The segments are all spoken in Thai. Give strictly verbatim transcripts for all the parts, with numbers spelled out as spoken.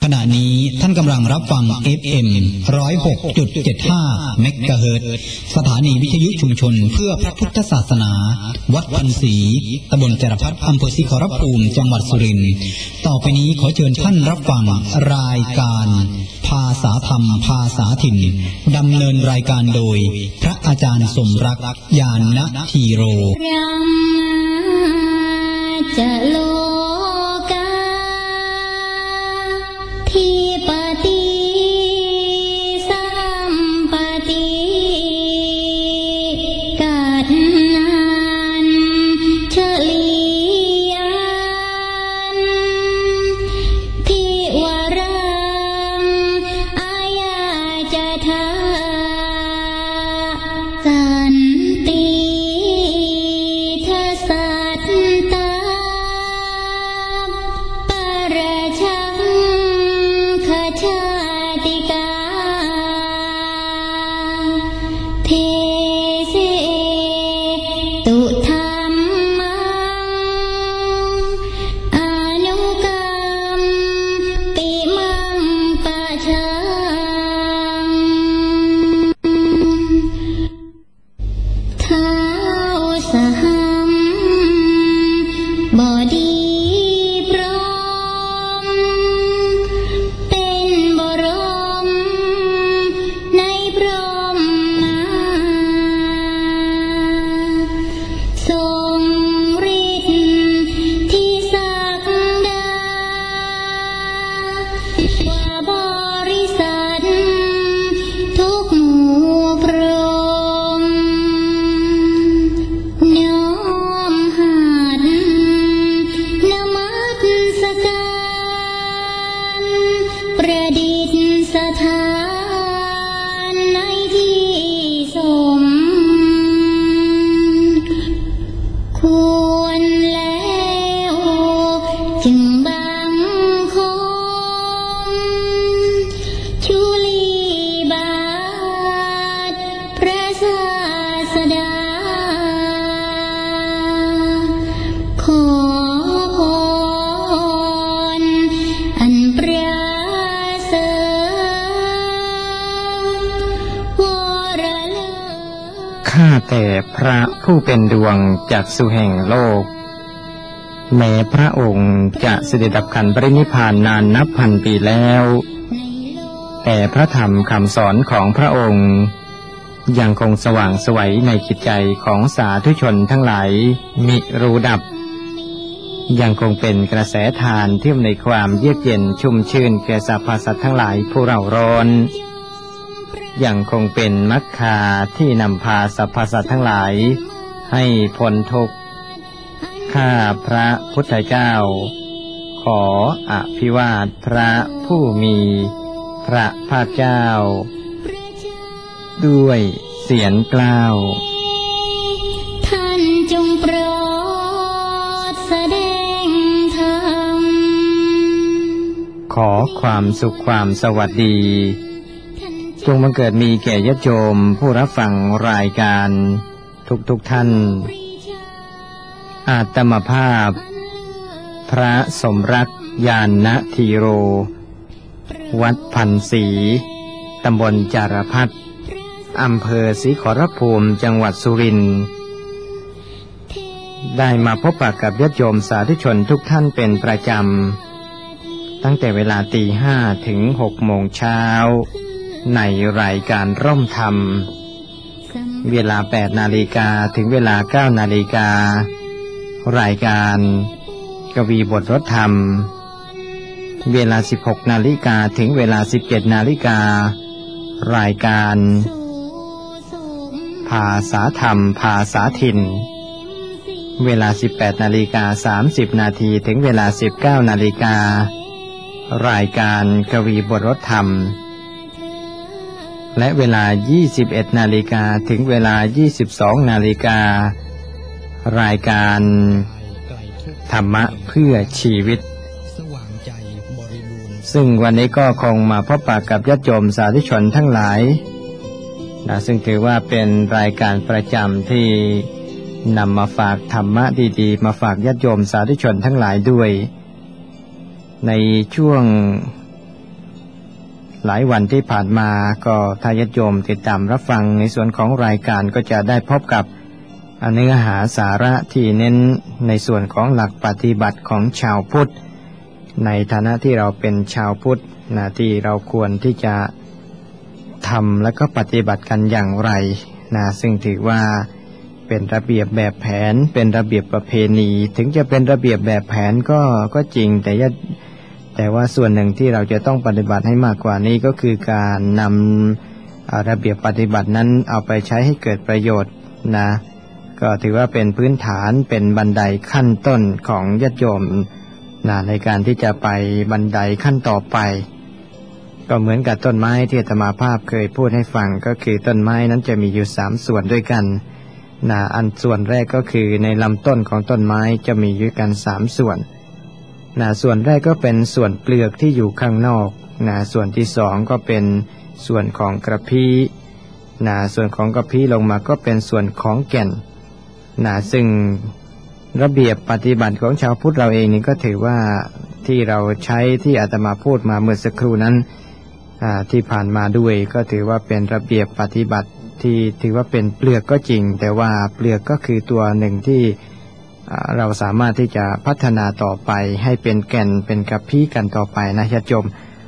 ขณะนี้ท่านกำลังรับฟัง เอฟ เอ็ม หนึ่งศูนย์หกจุดเจ็ดห้า เมกะเฮิรตซ์สถานีวิทยุชุมชนเพื่อพระพุทธศาสนาวัดพันศรีตำบลจรพัฒน์อำเภอศรีขอรภูมิจังหวัดสุรินทร์ต่อไปนี้ขอเชิญท่านรับฟังรายการภาษาธรรมภาษาถิ่นดำเนินรายการโดยพระอาจารย์สมรักยานณทีโรจะโลกาทิปติสัมปติกัดนันเฉลียันทิวรังอายาจะทาสันติทัสสัตตาข้าแต่พระผู้เป็นดวงจักษุแห่งโลกแม้พระองค์จะเสด็จดับขันธ์ปรินิพพานนานนับพันปีแล้วแต่พระธรรมคำสอนของพระองค์ยังคงสว่างไสวในจิตใจของสาธุชนทั้งหลายมิรู้ดับยังคงเป็นกระแสทานที่ในความเยือกเย็นชุ่มชื่นแก่สรรพสัตว์ทั้งหลายผู้เร่าร้อนยังคงเป็นมรรคาที่นำพาสรรพสัตว์ทั้งหลายให้พ้นทุกข์ข้าพระพุทธเจ้าขออภิวาทพระผู้มีพระภาคเจ้าด้วยเสียงกล้าวท่านจงโปรดแสดงธรรมขอความสุขความสวัสดีจงบังเกิดมีแก่ญาติโยมผู้รับฟังรายการทุกๆ ท่านอาตมาภาพพระสมรักยานณทีโรวัดพันศรีตำบลจารพัฒน์อำเภอศรีขอรภูมิจังหวัดสุรินทร์ได้มาพบปะกับญาติโยมสาธุชนทุกท่านเป็นประจำตั้งแต่เวลาตีห้าถึงหกโมงเช้าในรายการร่มธรรมเวลาแปดนาฬิกาถึงเวลาเก้านาฬิการายการกวีบทรถธรรมเวลาสิบหกนาฬิกาถึงเวลาสิบเจ็ดนาฬิการายการภาษาธรรมภาษาถิ่นเวลาสิบแปดนาฬิกาสามสิบนาทีถึงเวลาสิบเก้านาฬิการายการกวีบทรถธรรมและเวลายี่สิบเอ็ดนาฬิกาถึงเวลายี่สิบสองนาฬิการายการธรรมะเพื่อชีวิตซึ่งวันนี้ก็คงมาพบปะกับญาติโยมสาธุชนทั้งหลายนะซึ่งถือว่าเป็นรายการประจำที่นำมาฝากธรรมะดีๆมาฝากญาติโยมสาธุชนทั้งหลายด้วยในช่วงหลายวันที่ผ่านมาก็ถ้าญาติโยมติดตามรับฟังในส่วนของรายการก็จะได้พบกับเนื้อหาสาระที่เน้นในส่วนของหลักปฏิบัติของชาวพุทธในฐานะที่เราเป็นชาวพุทธนะที่เราควรที่จะทำและก็ปฏิบัติกันอย่างไรนะซึ่งถือว่าเป็นระเบียบแบบแผนเป็นระเบียบประเพณีถึงจะเป็นระเบียบแบบแผนก็ก็จริงแต่แต่ว่าส่วนหนึ่งที่เราจะต้องปฏิบัติให้มากกว่านี้ก็คือการนำระเบียบปฏิบัตินั้นเอาไปใช้ให้เกิดประโยชน์นะก็ถือว่าเป็นพื้นฐานเป็นบันไดขั้นต้นของญาติโยมนะในการที่จะไปบันไดขั้นต่อไปก็เหมือนกับต้นไม้ที่อาตมาภาพเคยพูดให้ฟังก็คือต้นไม้นั้นจะมีอยู่สามส่วนด้วยกันนะอันส่วนแรกก็คือในลำต้นของต้นไม้จะมีอยู่กันสามส่วนนะส่วนแรกก็เป็นส่วนเปลือกที่อยู่ข้างนอกนะส่วนที่สองก็เป็นส่วนของกระพี้นะส่วนของกระพี้ลงมาก็เป็นส่วนของแก่นนะซึ่งระเบียบปฏิบัติของชาวพุทธเราเองนี่ก็ถือว่าที่เราใช้ที่อาตมาพูดมาเมื่อสักครู่นั้นที่ผ่านมาด้วยก็ถือว่าเป็นระเบียบปฏิบัติที่ถือว่าเป็นเปลือกก็จริงแต่ว่าเปลือกก็คือตัวหนึ่งที่เราสามารถที่จะพัฒนาต่อไปให้เป็นแก่นเป็นกระพี้กันต่อไปนะญาติโยม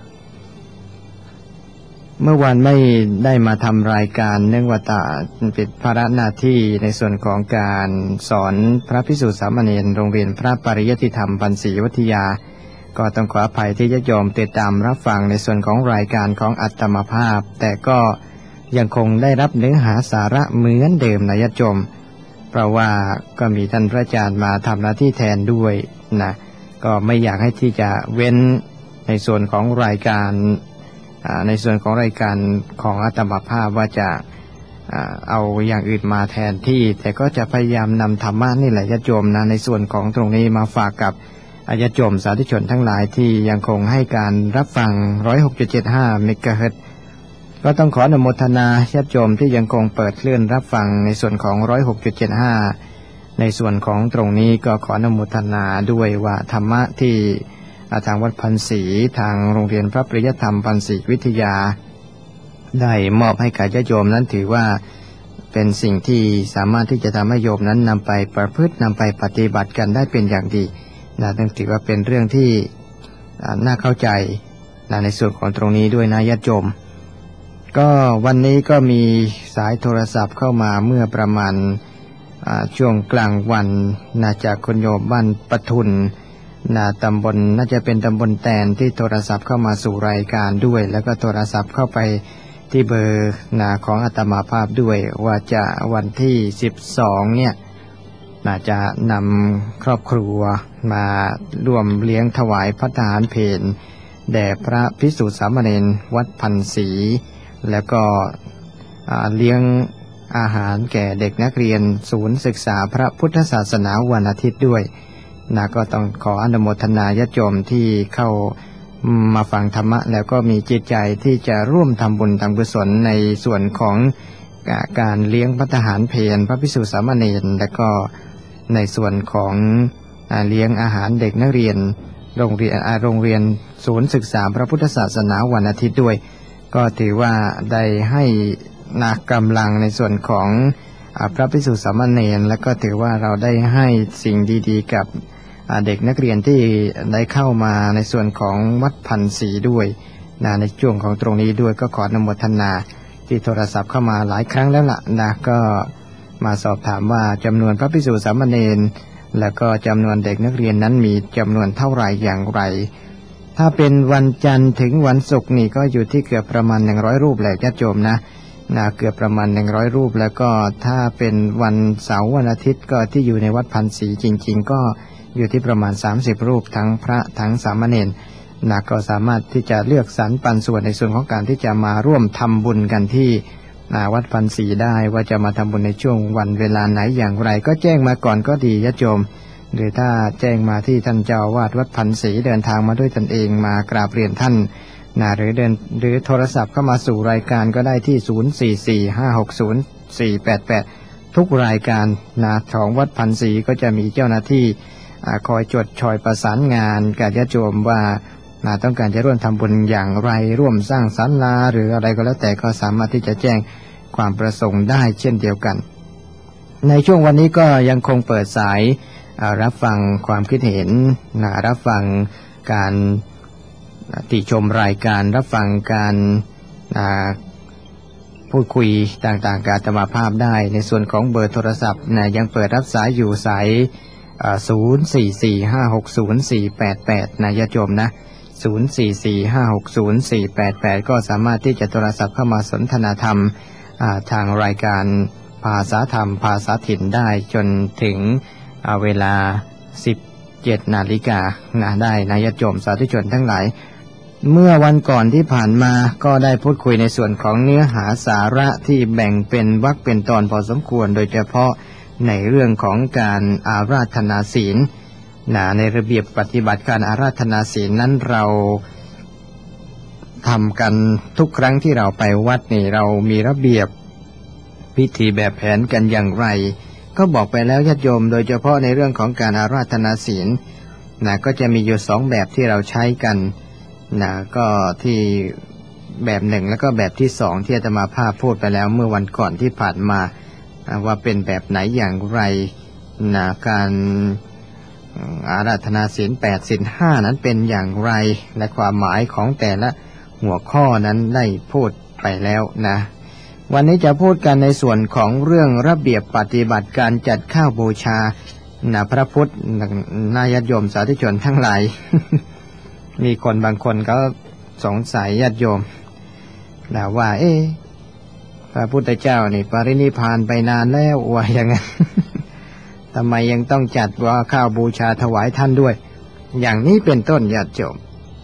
เมื่อวานไม่ได้มาทำรายการเนื่องว่าเป็นภาระหน้าที่ในส่วนของการสอนพระภิกษุสามเณรโรงเรียนพระปริยัติธรรมปัญสีวิทยาก็ต้องขออภัยที่ญาติโยมติดตามรับฟังในส่วนของรายการของอัตมภาพแต่ก็ยังคงได้รับเนื้อหาสาระเหมือนเดิมนะญาติโยมเพราะว่าก็มีท่านพระอาจารย์มาทำหน้าที่แทนด้วยนะก็ไม่อยากให้ที่จะเว้นในส่วนของรายการในส่วนของรายการของอัตมภาพว่าจะเอาอย่างอื่นมาแทนที่แต่ก็จะพยายามนำธรรมะนี่แหละญาติโยมนะในส่วนของตรงนี้มาฝากกับญาติโยมสาธุชนทั้งหลายที่ยังคงให้การรับฟัง หนึ่งร้อยหกจุดเจ็ดห้า เมกะเฮิรตซ์ก็ต้องขออนุโมทนาญาติโยมที่ยังคงเปิดคลื่นรับฟังในส่วนของ หนึ่งร้อยหกจุดเจ็ดห้า ในส่วนของตรงนี้ก็ขออนุโมทนาด้วยว่าธรรมะที่ทางวัดพันศรีทางโรงเรียนพระปริยัติธรรมพันศรีวิทยาได้มอบให้กับญาติโยมนั้นถือว่าเป็นสิ่งที่สามารถที่จะทำให้โยมนั้นนำไปประพฤตินำไปปฏิบัติกันได้เป็นอย่างดีนะต้องถือว่าเป็นเรื่องที่น่าเข้าใจนะในส่วนของตรงนี้ด้วยนะญาติโยมก็วันนี้ก็มีสายโทรศัพท์เข้ามาเมื่อประมาณช่วงกลางวันนะจากคนโยมบ้านปทุนนะตำบลน่าจะเป็นตำบลแตนที่โทรศัพท์เข้ามาสู่รายการด้วยแล้วก็โทรศัพท์เข้าไปที่เบอร์นะของอาตมาภาพด้วยว่าจะวันที่สิบสองเนี่ยน่าจะนำครอบครัวมาร่วมเลี้ยงถวายภัตตาหารเพลแด่พระภิกษุสามเณรวัดพันศรีแล้วก็เลี้ยงอาหารแก่เด็กนักเรียนศูนย์ศึกษาพระพุทธศาสนาวันอาทิตย์ด้วยนะก็ต้องขออนุโมทนาญาติโยมที่เข้ามาฟังธรรมะแล้วก็มีจิตใจที่จะร่วมทำบุญทำกุศลในส่วนของการเลี้ยงภัตตาหารเพลพระภิกษุสามเณรและก็ในส่วนของเลี้ยงอาหารเด็กนักเรียนโรงเรียนโรงเรียนศูนย์ศึกษาพระพุทธศาสนาวันอาทิตย์ด้วยก็ถือว่าได้ให้นักกำลังในส่วนของพระภิกษุสามเณรและก็ถือว่าเราได้ให้สิ่งดีๆกับเด็กนักเรียนที่ได้เข้ามาในส่วนของวัดพันศรีด้วยนะในช่วงของตรงนี้ด้วยก็ขออนุโมทนาที่โทรศัพท์เข้ามาหลายครั้งแล้วล่ะนะก็มาสอบถามว่าจำนวนพระภิกษุสามเณรแล้วก็จำนวนเด็กนักเรียนนั้นมีจำนวนเท่าไหร่อย่างไรถ้าเป็นวันจันทร์ถึงวันศุกร์นี่ก็อยู่ที่เกือบประมาณหนึ่งร้อยรูปแหละญาติโยมนะนะเกือบประมาณหนึ่งร้อยรูปแล้วก็ถ้าเป็นวันเสาร์วันอาทิตย์ก็ที่อยู่ในวัดพันศรีจริงๆก็อยู่ที่ประมาณสามสิบรูปทั้งพระทั้งสามเณรนะก็สามารถที่จะเลือกสรรปันส่วนในส่วนของการที่จะมาร่วมทำบุญกันที่วัดพันศรีได้ว่าจะมาทำบุญในช่วงวันเวลาไหนอย่างไรก็แจ้งมาก่อนก็ดีญาติโยมหรือถ้าแจ้งมาที่ท่านเจ้าอาวาสวัดพันศรีเดินทางมาด้วยตนเองมากราบเรียนท่านนะหรือเดินหรือโทรศัพท์เข้ามาสู่รายการก็ได้ที่ศูนย์ สี่ สี่ ห้า หก ศูนย์ สี่ แปด แปดทุกรายการนะของวัดพันศรีก็จะมีเจ้าหน้าที่คอยจดชอยประสานงานกับญาติโยมว่านะต้องการจะร่วมทำบุญอย่างไรร่วมสร้างศาลาหรืออะไรก็แล้วแต่ก็สามารถที่จะแจ้งความประสงค์ได้เช่นเดียวกันในช่วงวันนี้ก็ยังคงเปิดสายรับฟังความคิดเห็นนะรับฟังการติชมรายการรับฟังการพูดคุยต่างๆกับอาตมาภาพได้ในส่วนของเบอร์โทรศัพท์นะยังเปิดรับสายอยู่สายศูนย์ สี่ สี่ ห้า หก ศูนย์ สี่ แปด แปดนะญาติโยมนะศูนย์ สี่ สี่ ห้า หก ศูนย์ สี่ แปด แปดก็สามารถที่จะโทรศัพท์เข้ามาสนทนาธรรมทางรายการภาษาธรรมภาษาถิ่นได้จนถึงเวลาสิบเจ็ดนาฬิกานะได้นะญาติโยมสาธุชนทั้งหลายเมื่อวันก่อนที่ผ่านมาก็ได้พูดคุยในส่วนของเนื้อหาสาระที่แบ่งเป็นวรรคเป็นตอนพอสมควรโดยเฉพาะในเรื่องของการอาราธนาศีลนะในระเบียบปฏิบัติการอาราธนาศีลนั้นเราทำกันทุกครั้งที่เราไปวัดนี่เรามีระเบียบพิธีแบบแผนกันอย่างไรก็บอกไปแล้วญาติโยมโดยเฉพาะในเรื่องของการอาราธนาศีลนะก็จะมีอยู่สองแบบที่เราใช้กันนะก็ที่แบบหนึ่งแล้วก็แบบที่สองที่อาตมาภาพพูดไปแล้วเมื่อวันก่อนที่ผ่านมาว่าเป็นแบบไหนอย่างไรนะการอาราธนาศีลแปดศีลห้านั้นเป็นอย่างไรและความหมายของแต่ละหัวข้อนั้นได้พูดไปแล้วนะวันนี้จะพูดกันในส่วนของเรื่องระเบียบปฏิบัติการจัดข้าวบูชานะพระพุทธญาติโยมสาธุชนทั้งหลาย มีคนบางคนก็สงสัยญาติโยมนะว่าเอ๊ะพระพุทธเจ้านี่ปรินิพพานไปนานแล้วว่าอย่างนั้น ทำไมยังต้องจัดว่าข้าวบูชาถวายท่านด้วยอย่างนี้เป็นต้นญาติโยม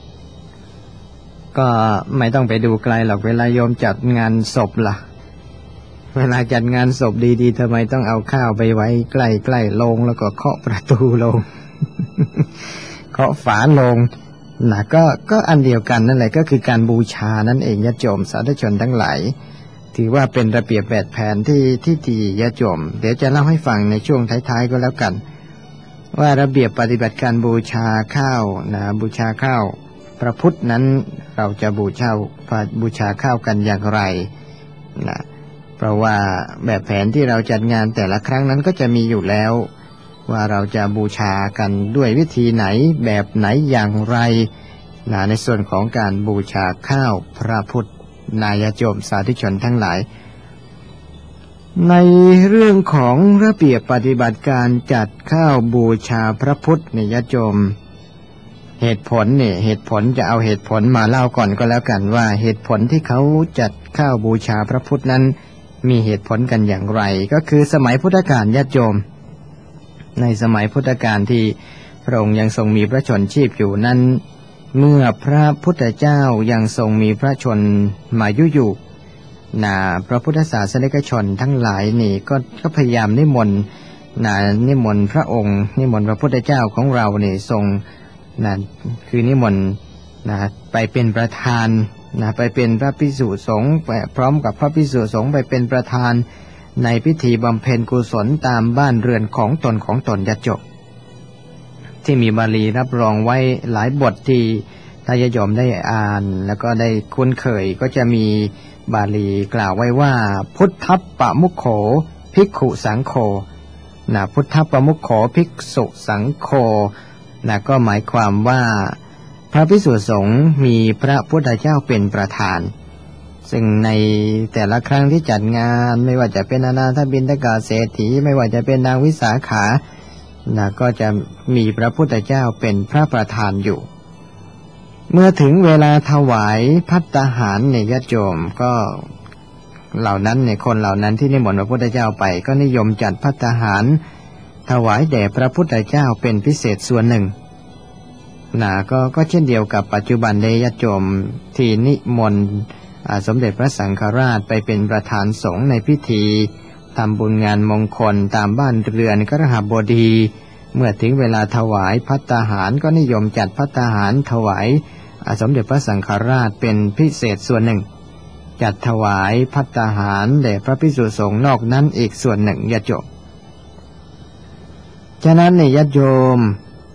ก็ไม่ต้องไปดูไกลหรอกเวลาโยมจัดงานศพล่ะเวลาจัดงานศพดีๆทำไมต้องเอาข้าวไปไว้ใกล้ๆโลงแล้วก็เคาะประตูโลง เคาะฝาโลงนะก็ก็อันเดียวกันนั่นแหละก็คือการบูชานั่นเองญาติโยมสาธุชนทั้งหลายถือว่าเป็นระเบียบแบบแผนที่ที่ดีญาติโยมเดี๋ยวจะเล่าให้ฟังในช่วงท้ายๆก็แล้วกันว่าระเบียบปฏิบัติการบูชาข้าวนะบูชาข้าวพระพุทธนั้นเราจะบูชาบูชาข้าวกันอย่างไรนะเพราะว่าแบบแผนที่เราจัดงานแต่ละครั้งนั้นก็จะมีอยู่แล้วว่าเราจะบูชากันด้วยวิธีไหนแบบไหนอย่างไรนะในส่วนของการบูชาข้าวพระพุทธญาติโยมสาธุชนทั้งหลายในเรื่องของระเบียบปฏิบัติการจัดข้าวบูชาพระพุทธญาติโยมเหตุผลเนี่ยเหตุผลจะเอาเหตุผลมาเล่าก่อนก็แล้วกันว่าเหตุผลที่เขาจัดข้าวบูชาพระพุทธนั้นมีเหตุผลกันอย่างไรก็คือสมัยพุทธกาลญาติโยมในสมัยพุทธกาลที่พระองค์ยังทรงมีพระชนชีพอยู่นั้นเมื่อพระพุทธเจ้ายังทรงมีพระชนมายุอยู่นะพระพุทธศาสนิกชนทั้งหลายนี่ก็ก็พยายามนิมนต์นะนิมนต์พระองค์นิมนต์พระพุทธเจ้าของเราเนี่ยทรงนะคือนิมนต์นะไปเป็นประธานนะไปเป็นพระภิกษุสงฆ์พร้อมกับพระภิกษุสงฆ์ไปเป็นประธานในพิธีบำเพ็ญกุศลตามบ้านเรือนของตนของตนญาติโยมที่มีบาลีรับรองไว้หลายบทที่ถ้าญาติโยมได้อ่านแล้วก็ได้คุ้นเคยก็จะมีบาลีกล่าวไว้ว่าพุทธัปปะมุขโขภิกขุสังโฆนะพุทธัปปะมุขโขภิกษุสังโฆนะก็หมายความว่าพระภิกษุสงฆ์มีพระพุทธเจ้าเป็นประธานซึ่งในแต่ละครั้งที่จัดงานไม่ว่าจะเป็นอนาถบิณฑกเศรษฐีไม่ว่าจะเป็นนางวิสาขานะก็จะมีพระพุทธเจ้าเป็นพระประธานอยู่เมื่อถึงเวลาถวายภัตตาหารในญาติโยมก็เหล่านั้นในคนเหล่านั้นที่นิมนต์พระพุทธเจ้าไปก็นิยมจัดภัตตาหารถวายแด่พระพุทธเจ้าเป็นพิเศษส่วนหนึ่งนะก็ก็เช่นเดียวกับปัจจุบันในญาติโยมที่นิมนต์สมเด็จพระสังฆราชไปเป็นประธานสงฆ์ในพิธีทำบุญงานมงคลตามบ้านเรือนคฤหบดีเมื่อถึงเวลาถวายภัตตาหารก็นิยมจัดภัตตาหารถวายสมเด็จพระสังฆราชเป็นพิเศษส่วนหนึ่งจัดถวายภัตตาหารแด่พระภิกษุสงฆ์นอกนั้นอีกส่วนหนึ่งญาติโยมฉะนั้นในญาติโยม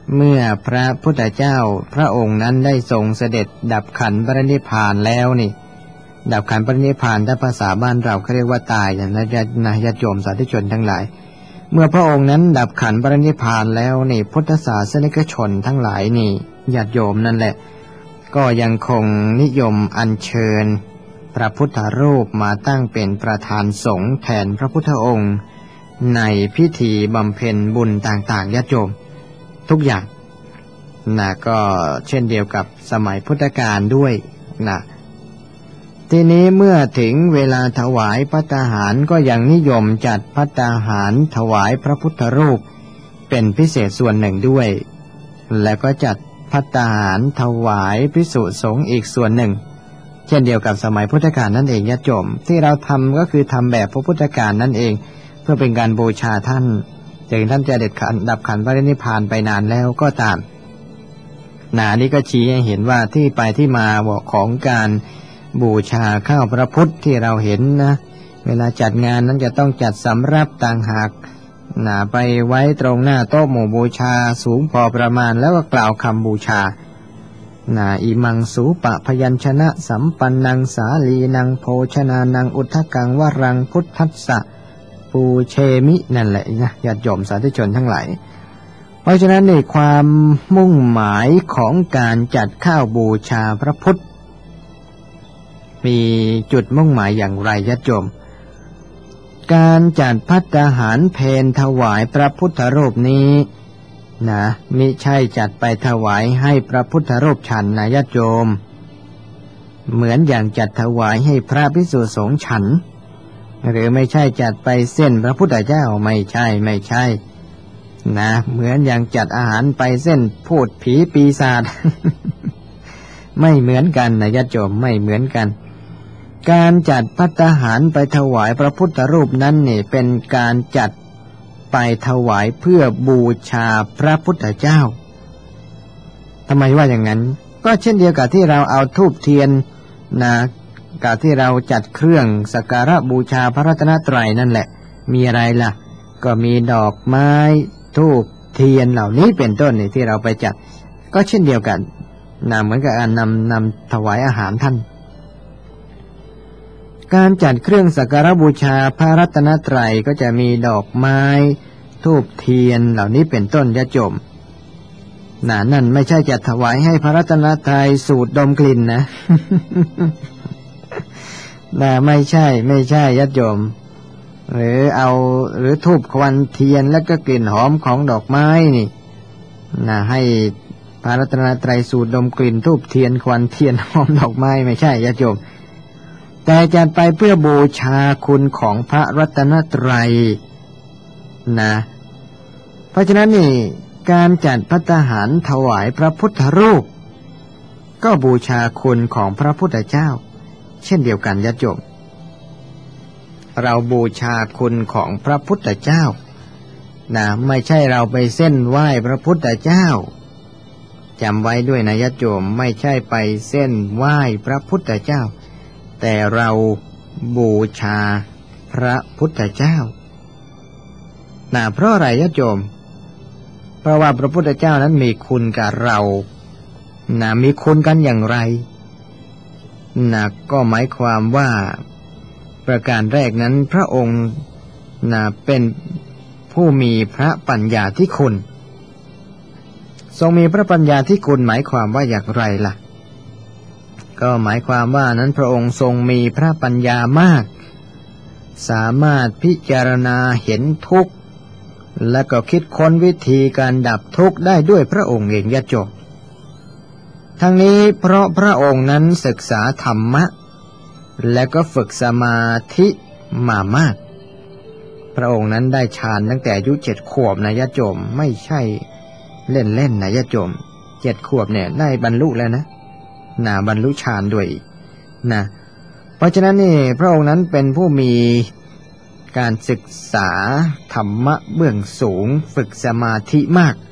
เมื่อพระพุทธเจ้าพระองค์นั้นได้ทรงเสด็จดับขันธ์ปรินิพพานแล้วนี่ดับขันธ์ปรินิพพานถ้าภาษาบ้านเราเขาเรียกว่าตายนะนะญาติโยมสาธุชนทั้งหลายเมื่อพระองค์นั้นดับขันธ์ปรินิพพานแล้วนี่พุทธศาสนิกชนทั้งหลายนี่ญาติโยมนั่นแหละก็ยังคงนิยมอัญเชิญพระพุทธรูปมาตั้งเป็นประธานสงฆ์แทนพระพุทธองค์ในพิธีบำเพ็ญบุญต่างๆญาติโยมทุกอย่างนะก็เช่นเดียวกับสมัยพุทธกาลด้วยนะทีนี้เมื่อถึงเวลาถวายภัตตาหารก็ยังนิยมจัดภัตตาหารถวายพระพุทธรูปเป็นพิเศษส่วนหนึ่งด้วยแล้วก็จัดภัตตาหารถวายภิกษุสงฆ์อีกส่วนหนึ่งเช่นเดียวกับสมัยพุทธกาลนั่นเองญาติโยมที่เราทำก็คือทำแบบพระพุทธกาลนั่นเองเพื่อเป็นการบูชาท่านถึงท่านจะเด็ดขันดับขันธ์ปรินิพพานไปนานแล้วก็ตามนานี้ก็ชี้ให้เห็นว่าที่ไปที่มาของการบูชาข้าวพระพุทธที่เราเห็นนะเวลาจัดงานนั้นจะต้องจัดสำรับต่างหากนะไปไว้ตรงหน้าโต๊ะหมู่บูชาสูงพอประมาณแล้วก็กล่าวคำบูชานะอิมังสูปะพยัญชนะสัมปันนังสาลีนังโภชนานังอุทธกังวรังพุทธัสสะปูเชมินั่นแหละนะญาติโยมสาธุชนทั้งหลายเพราะฉะนั้นในความมุ่งหมายของการจัดข้าวบูชาพระพุทธมีจุดมุ่งหมายอย่างไรญาติโยมการจัดภัตตาหารเพลถวายพระพุทธรูปนี้นะมิใช่จัดไปถวายให้พระพุทธรูปฉันนะญาติโยมเหมือนอย่างจัดถวายให้พระภิกษุสงฆ์ฉันหรือไม่ใช่จัดไปเส้นพระพุทธเจ้าไม่ใช่ไม่ใช่นะเหมือนอย่างจัดอาหารไปเส้นพูดผีปีศาจ ไม่เหมือนกันนะญาติโยมไม่เหมือนกันการจัดภัตตาหารไปถวายพระพุทธรูปนั้นนี่เป็นการจัดไปถวายเพื่อบูชาพระพุทธเจ้าทำไมว่าอย่างนั้นก็เช่นเดียวกับที่เราเอาธูปเทียนนะกับที่เราจัดเครื่องสักการะบูชาพระรัตนตรัยนั่นแหละมีอะไรล่ะก็มีดอกไม้ธูปเทียนเหล่านี้เป็นต้นนี่ที่เราไปจัดก็เช่นเดียวกันนะเหมือนกับการนำนำถวายอาหารท่านการจัดเครื่องสักการะบูชาพระรัตนตรัยก็จะมีดอกไม้ธูปเทียนเหล่านี้เป็นต้นญาติโยมน่ะนั่นไม่ใช่จัดถวายให้พระรัตนตรัยสูดดมกลิ่นนะ น่ะไม่ใช่ไม่ใช่ญาติโยมหรือเอาหรือธูปควันเทียนแล้วก็กลิ่นหอมของดอกไม้นี่น่ะให้พระรัตนตรัยสูดดมกลิ่นธูปเทียนควันเทียนหอมดอกไม้ไม่ใช่ญาติโยมแต่จัดไปเพื่อบูชาคุณของพระรัตนตรัยนะเพราะฉะนั้นนี่การจัดภัตตาหารถวายพระพุทธรูปก็บูชาคุณของพระพุทธเจ้าเช่นเดียวกันญาติโยมเราบูชาคุณของพระพุทธเจ้านะไม่ใช่เราไปเส้นไหว้พระพุทธเจ้าจำไว้ด้วยนะญาติโยมไม่ใช่ไปเส้นไหว้พระพุทธเจ้าแต่เราบูชาพระพุทธเจ้านะเพราะอะไรญาติโยมเพราะว่าพระพุทธเจ้านั้นมีคุณกับเรานะมีคุณกันอย่างไรนะก็หมายความว่าประการแรกนั้นพระองค์นะเป็นผู้มีพระปัญญาธิคุณทรงมีพระปัญญาธิคุณหมายความว่าอย่างไรล่ะก็หมายความว่านั้นพระองค์ทรงมีพระปัญญามากสามารถพิจารณาเห็นทุกข์และก็คิดค้นวิธีการดับทุกข์ได้ด้วยพระองค์เองญาติโยมทั้งนี้เพราะพระองค์นั้นศึกษาธรรมะและก็ฝึกสมาธิมามากพระองค์นั้นได้ฌานตั้งแต่อายุเจ็ดขวบนะญาติโยมไม่ใช่เล่นๆนะญาติโยมเจ็ดขวบเนี่ยได้บรรลุแล้วนะนะบรรลุฌานด้วยนะเพราะฉะนั้นนี่พระองค์นั้นเป็นผู้มีการศึกษาธรรมะเบื้องสูงฝึกสมาธิมาก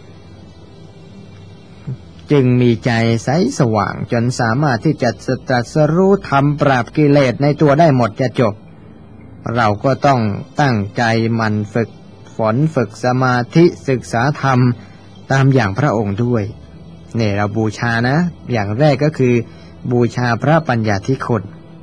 จึงมีใจใสสว่างจนสามารถที่จะตรัสรู้ธรรมปราบกิเลสในตัวได้หมดจะจบเราก็ต้องตั้งใจหมั่นฝึกฝนฝึกสมาธิศึกษาธรรมตามอย่างพระองค์ด้วยเนี่ยเราบูชานะอย่างแรกก็คือบูชาพระปัญญาธิคุณ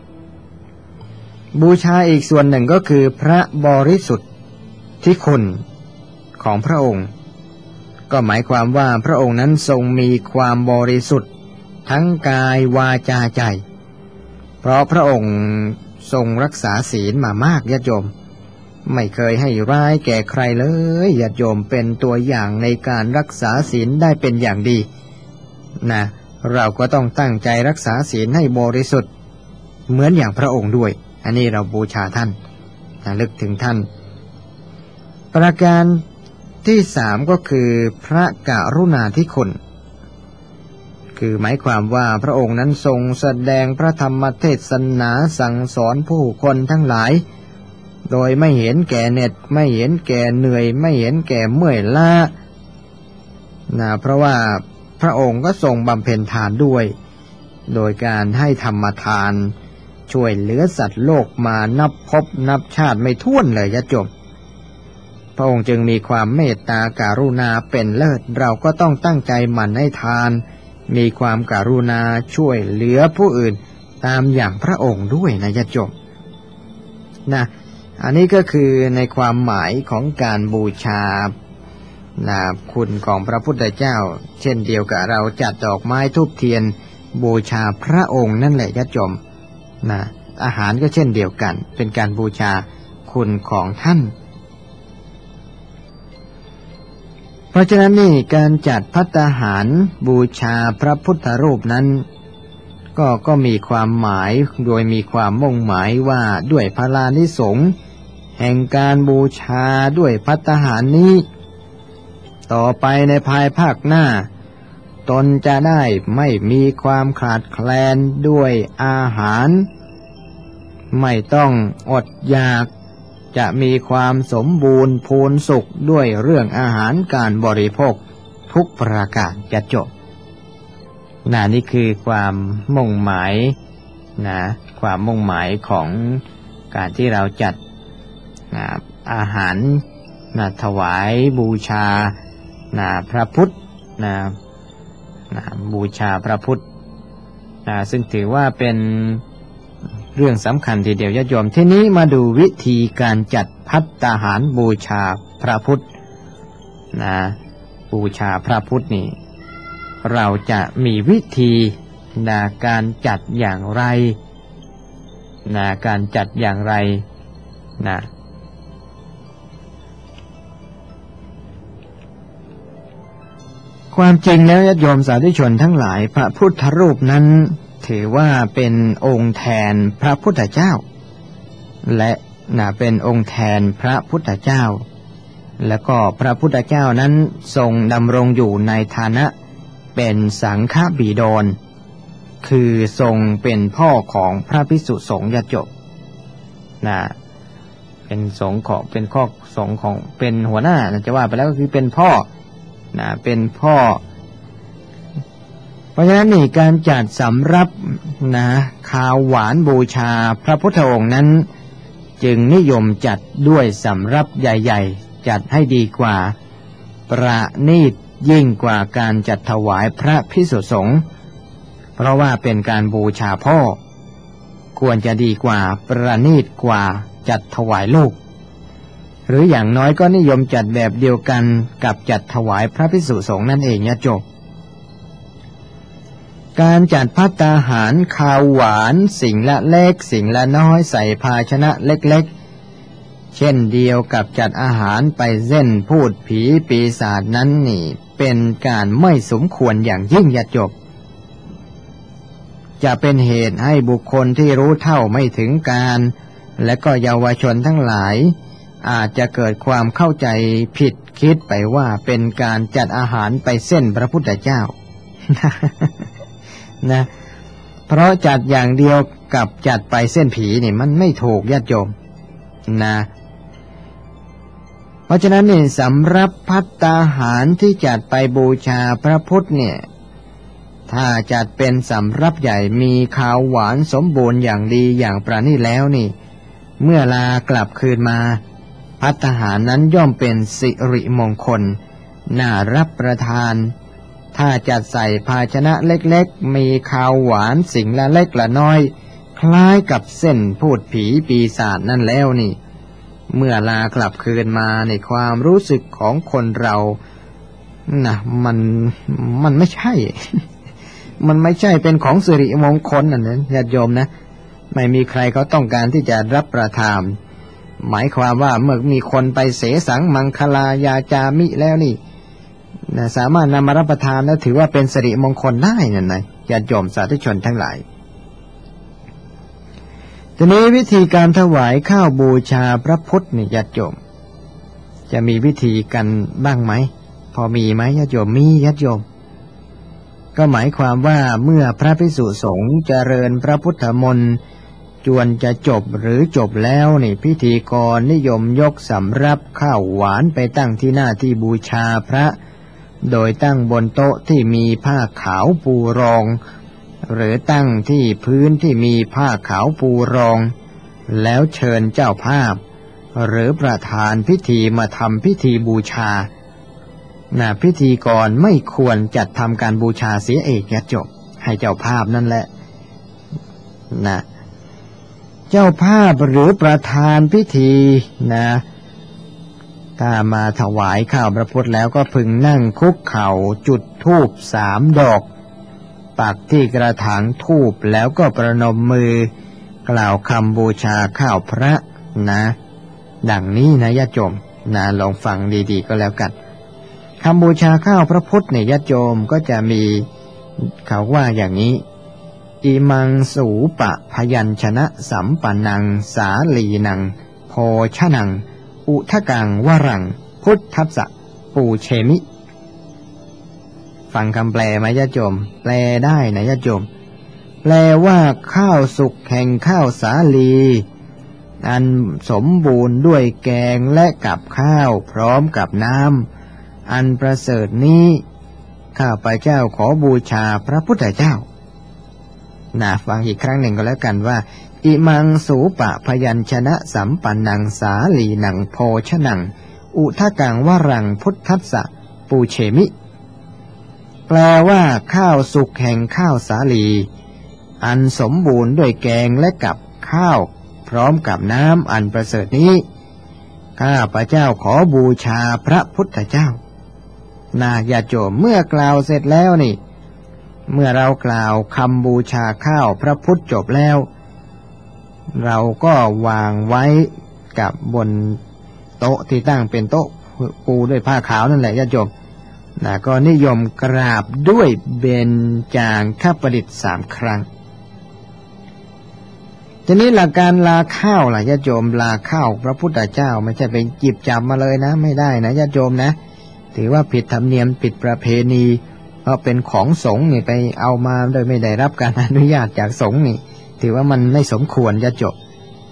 บูชาอีกส่วนหนึ่งก็คือพระบริสุทธิคุณของพระองค์ก็หมายความว่าพระองค์นั้นทรงมีความบริสุทธิ์ทั้งกายวาจาใจเพราะพระองค์ทรงรักษาศีลมามากญาติโยมไม่เคยให้ร้ายแก่ใครเลยญาติโยมเป็นตัวอย่างในการรักษาศีลได้เป็นอย่างดีนะเราก็ต้องตั้งใจรักษาศีลให้บริสุทธิ์เหมือนอย่างพระองค์ด้วยอันนี้เราบูชาท่านระลึกถึงท่านประการที่สามก็คือพระกรุณาธิคุณคือหมายความว่าพระองค์นั้นทรงแสดงพระธรรมเทศนาสั่งสอนผู้คนทั้งหลายโดยไม่เห็นแก่เหน็ดไม่เห็นแก่เหนื่อยไม่เห็นแก่เมื่อยล้านะเพราะว่าพระองค์ก็ทรงบำเพ็ญทานด้วยโดยการให้ธรรมทานช่วยเหลือสัตว์โลกมานับพบนับชาติไม่ถ้วนเลยญาติโยมพระองค์จึงมีความเมตตากรุณาเป็นเลิศเราก็ต้องตั้งใจหมั่นให้ทานมีความกรุณาช่วยเหลือผู้อื่นตามอย่างพระองค์ด้วยนะญาติโยมนะอันนี้ก็คือในความหมายของการบูชานะคุณของพระพุทธเจ้าเช่นเดียวกับเราจัดดอกไม้ธูปเทียนบูชาพระองค์นั่นแหละญาติโยมนะอาหารก็เช่นเดียวกันเป็นการบูชาคุณของท่านเพราะฉะนั้นนี่การจัดภัตตาหารบูชาพระพุทธรูปนั้นก็ก็มีความหมายโดยมีความมุ่งหมายว่าด้วยพลานิสงส์แห่งการบูชาด้วยภัตตาหารนี้ต่อไปในภายภาคหน้าตนจะได้ไม่มีความขาดแคลนด้วยอาหารไม่ต้องอดอยากจะมีความสมบูรณ์พูนสุขด้วยเรื่องอาหารการบริโภคทุกประการจะจบนะนี่คือความมุ่งหมายนะความมุ่งหมายของการที่เราจัดนะอาหารนะถวายบูชานะพระพุทธนะนะบูชาพระพุทธนะซึ่งถือว่าเป็นเรื่องสำคัญทีเดียวญาติโยมทีนี้มาดูวิธีการจัดภัตตาหารบูชาพระพุทธนะบูชาพระพุทธนี่เราจะมีวิธีนะการจัดอย่างไรนะการจัดอย่างไรนะความจริงแล้วญาติโยมสาธุชนทั้งหลายพระพุทธรูปนั้นถือว่าเป็นองค์แทนพระพุทธเจ้าและนะเป็นองค์แทนพระพุทธเจ้าแล้วก็พระพุทธเจ้านั้นทรงดำรงอยู่ในฐานะเป็นสังฆบิดรคือทรงเป็นพ่อของพระภิกษุสงฆ์ญาติโยมนะเป็นสงฆ์ของเป็นข้อสงฆ์ของเป็นหัวหน้าจะว่าไปแล้วก็คือเป็นพ่อนะเป็นพ่อเพราะฉะนั้นนี่การจัดสำรับนะข้าวหวานบูชาพระพุทธองค์นั้นจึงนิยมจัดด้วยสำรับใหญ่ๆจัดให้ดีกว่าประณีตยิ่งกว่าการจัดถวายพระภิกษุสงฆ์เพราะว่าเป็นการบูชาพ่อควรจะดีกว่าประณีตกว่าจัดถวายลูกหรืออย่างน้อยก็นิยมจัดแบบเดียวกันกับจัดถวายพระภิกษุสงฆ์นั่นเองญาติโยมการจัดภัตตาหารข้าวหวานสิ่งละเล็กสิ่งละน้อยใส่ภาชนะเล็กๆเช่นเดียวกับจัดอาหารไปเส้นพูดผีปีศาจนั้นนี่เป็นการไม่สมควรอย่างยิ่งญาติโยมจะเป็นเหตุให้บุคคลที่รู้เท่าไม่ถึงการและก็เยาวชนทั้งหลายอาจจะเกิดความเข้าใจผิดคิดไปว่าเป็นการจัดอาหารไปเส้นพระพุทธเจ้า นะเพราะจัดอย่างเดียวกับจัดไปเส้นผีนี่มันไม่ถูกญาติโยมนะเพราะฉะนั้นนี่สำหรับภัตตาหารที่จัดไปบูชาพระพุทธเนี่ยถ้าจัดเป็นสำรับใหญ่มีข้าวหวานสมบูรณ์อย่างดีอย่างประณีตแล้วนี่เมื่อลากลับคืนมาภัตตาหารนั้นย่อมเป็นสิริมงคลน่ารับประทานถ้าจัดใส่ภาชนะเล็กๆมีข้าวหวานสิ่งละเล็กละน้อยคล้ายกับเส้นพูดผีปีศาจนั่นแล้วนี่เมื่อลากลับคืนมาในความรู้สึกของคนเรานะมันมันไม่ใช่ มันไม่ใช่เป็นของสิริมงคลนั่นนะญาติโยมนะไม่มีใครเขาต้องการที่จะรับประทานหมายความว่าเมื่อมีคนไปเสสังมังคลายาจามิแล้วนี่นะสามารถนำมารับประทานแล้วถือว่าเป็นสิริมงคลได้นั่นนะญาติโยมสาธุชนทั้งหลายทีนี้วิธีการถวายข้าวบูชาพระพุทธนี่ญาติโยมจะมีวิธีกันบ้างไหมพอมีไหมญาติโยมมีญาติโยมก็หมายความว่าเมื่อพระภิกษุสงฆ์เจริญพระพุทธมนต์จวนจะจบหรือจบแล้วนี่พิธีกรนิยมยกสำรับข้าวหวานไปตั้งที่หน้าที่บูชาพระโดยตั้งบนโต๊ะที่มีผ้าขาวปูรองหรือตั้งที่พื้นที่มีผ้าขาวปูรองแล้วเชิญเจ้าภาพหรือประธานพิธีมาทำพิธีบูชานะพิธีกรไม่ควรจัดทำการบูชาเสียเองญาติโยมให้เจ้าภาพนั่นแหละนะเจ้าภาพหรือประธานพิธีนะถ้ามาถวายข้าวพระพุทธแล้วก็พึงนั่งคุกเข่าจุดธูปสามดอกปักที่กระถางธูปแล้วก็ประนมมือกล่าวคำบูชาข้าวพระนะดังนี้นะญาติโยมนะลองฟังดีๆก็แล้วกันคำบูชาข้าวพระพุทธเนี่ยญาติโยมก็จะมีเขาว่าอย่างนี้อิมังสูปะพยัญชนะสัมปันนังสาลีนังโภชนังอุทกังวรังพุทธัสสะปูเชมิฟังคำแปลไหมญาติโยมแปลได้นะญาติโยมแปลว่าข้าวสุกแห่งข้าวสาลีอันสมบูรณ์ด้วยแกงและกับข้าวพร้อมกับน้ำอันประเสริฐนี้ข้าพเจ้าขอบูชาพระพุทธเจ้าน่าฟังอีกครั้งหนึ่งก็แล้วกันว่าอิมังสูปะพยัญชนะสัมปันนังสาลีนังโภชนังอุทกังวรังพุทธัสสะปูเชมิแปลว่าข้าวสุกแห่งข้าวสาลีอันสมบูรณ์ด้วยแกงและกับข้าวพร้อมกับน้ำอันประเสริฐนี้ข้าพเจ้าขอบูชาพระพุทธเจ้านาญาติโยมเมื่อกล่าวเสร็จแล้วนี่เมื่อเรากล่าวคำบูชาข้าวพระพุทธจบแล้วเราก็วางไว้กับบนโต๊ะที่ตั้งเป็นโต๊ะปูด้วยผ้าขาวนั่นแหละญาติโยมนะก็นิยมกราบด้วยเบญจางคประดิษฐ์สามครั้งทีนี้หลักการลาข้าวล่ะญาติโยมลาข้าวพระพุทธเจ้าไม่ใช่ไปหยิบจับมาเลยนะไม่ได้นะญาติโยมนะถือว่าผิดธรรมเนียมผิดประเพณีเพราะเป็นของสงฆ์นี่ไปเอามาโดยไม่ได้รับการอนุญาตจากสงฆ์นี่ถือว่ามันไม่สมควรญาติโยม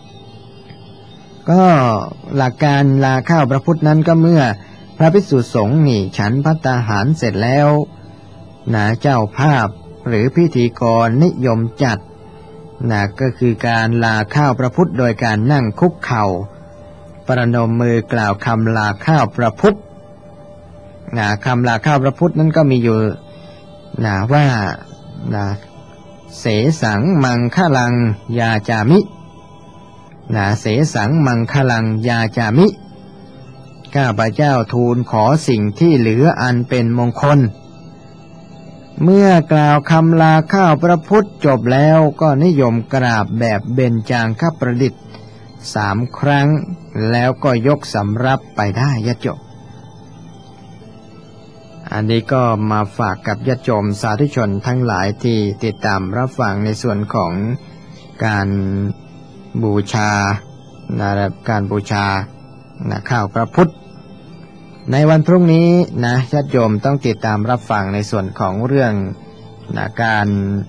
ก็หลักการลาข้าวพระพุทธนั้นก็เมื่อพระภิกษุสงฆ์นี่ฉันภัตตาหารเสร็จแล้วนะเจ้าภาพหรือพิธีกรนิยมจัดนะก็คือการลาข้าวพระพุทธโดยการนั่งคุกเข่าประนมมือกล่าวคำลาข้าวพระพุทธนะคำลาข้าวพระพุทธนั้นก็มีอยู่นะว่านะเสสังมังคลังยาจามินะเสสังมังคลังยาจามิข้าพเจ้าทูลขอสิ่งที่เหลืออันเป็นมงคลเมื่อกล่าวคำลาข้าวพระพุทธจบแล้วก็นิยมกราบแบบเบญจางคประดิษฐ์สามครั้งแล้วก็ยกสำรับไปได้ญาติโยมอันนี้ก็มาฝากกับญาติโยมสาธุชนทั้งหลายที่ติดตามรับฟังในส่วนของการบูชานะการบูชานะข้าวพระพุทธในวันพรุ่งนี้นะญาติโยมต้องติดตามรับฟังในส่วนของเรื่องนะการ